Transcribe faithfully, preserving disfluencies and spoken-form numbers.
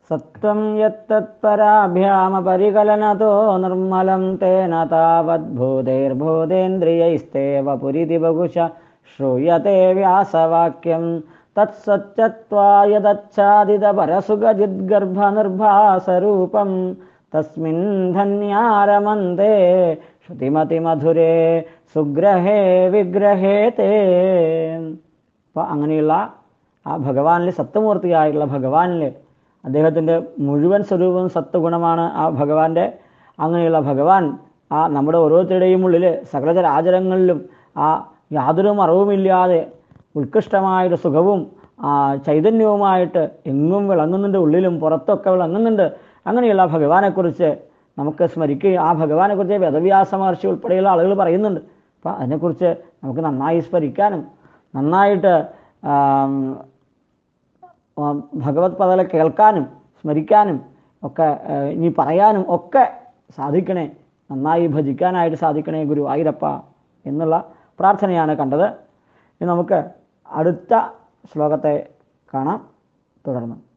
സത്വം യത്തത്പരാഭ്യാമപരികലനതോ നിർമ്മലം തേന താവദ്ഭൂതൈർഭൂതേന്ദ്രിയൈസ്തേവ പുരിതി ബഹുശ ശ്രൂയത്തെ വ്യാസവാക്യം തത്സത്യത്വായതച്ഛാദിതപരസുഖജിദ്ഗർഭനിർഭാസരൂപം തസ്മിൻ ധന്യാരമന്തേ ശ്രുതിമതിമധുരേ സുഗ്രഹേ വിഗ്രഹേ തേ. അപ്പോൾ അങ്ങനെയുള്ള ആ ഭഗവാനിൽ സത്വമൂർത്തിയായിട്ടുള്ള ഭഗവാനിൽ അദ്ദേഹത്തിൻ്റെ മുഴുവൻ സ്വരൂപം സത്വഗുണമാണ്. ആ ഭഗവാന്റെ അങ്ങനെയുള്ള ഭഗവാൻ ആ നമ്മുടെ ഓരോരുത്തരുടെയും ഉള്ളിൽ സകലചരാചരങ്ങളിലും ആ യാതൊരു മറവുമില്ലാതെ ഉത്കൃഷ്ടമായൊരു സുഖവും ആ ചൈതന്യവുമായിട്ട് എങ്ങും വിളങ്ങുന്നുണ്ട്, ഉള്ളിലും പുറത്തൊക്കെ വിളങ്ങുന്നുണ്ട്. അങ്ങനെയുള്ള ഭഗവാനെക്കുറിച്ച് നമുക്ക് സ്മരിക്കുകയും ആ ഭഗവാനെക്കുറിച്ച് വേദവ്യാസ മഹർഷി ഉൾപ്പെടെയുള്ള ആളുകൾ പറയുന്നുണ്ട്. അപ്പം അതിനെക്കുറിച്ച് നമുക്ക് നന്നായി സ്മരിക്കാനും നന്നായിട്ട് ഭഗവത് പദങ്ങളെ കേൾക്കാനും സ്മരിക്കാനും ഒക്കെ ഇനി പറയാനും ഒക്കെ സാധിക്കണേ, നന്നായി ഭജിക്കാനായിട്ട് സാധിക്കണേ ഗുരുവായൂരപ്പ എന്നുള്ള പ്രാർത്ഥനയാണ് കണ്ടത്. ഇനി നമുക്ക് അടുത്ത ശ്ലോകത്തെ കാണാം തുടർന്ന്.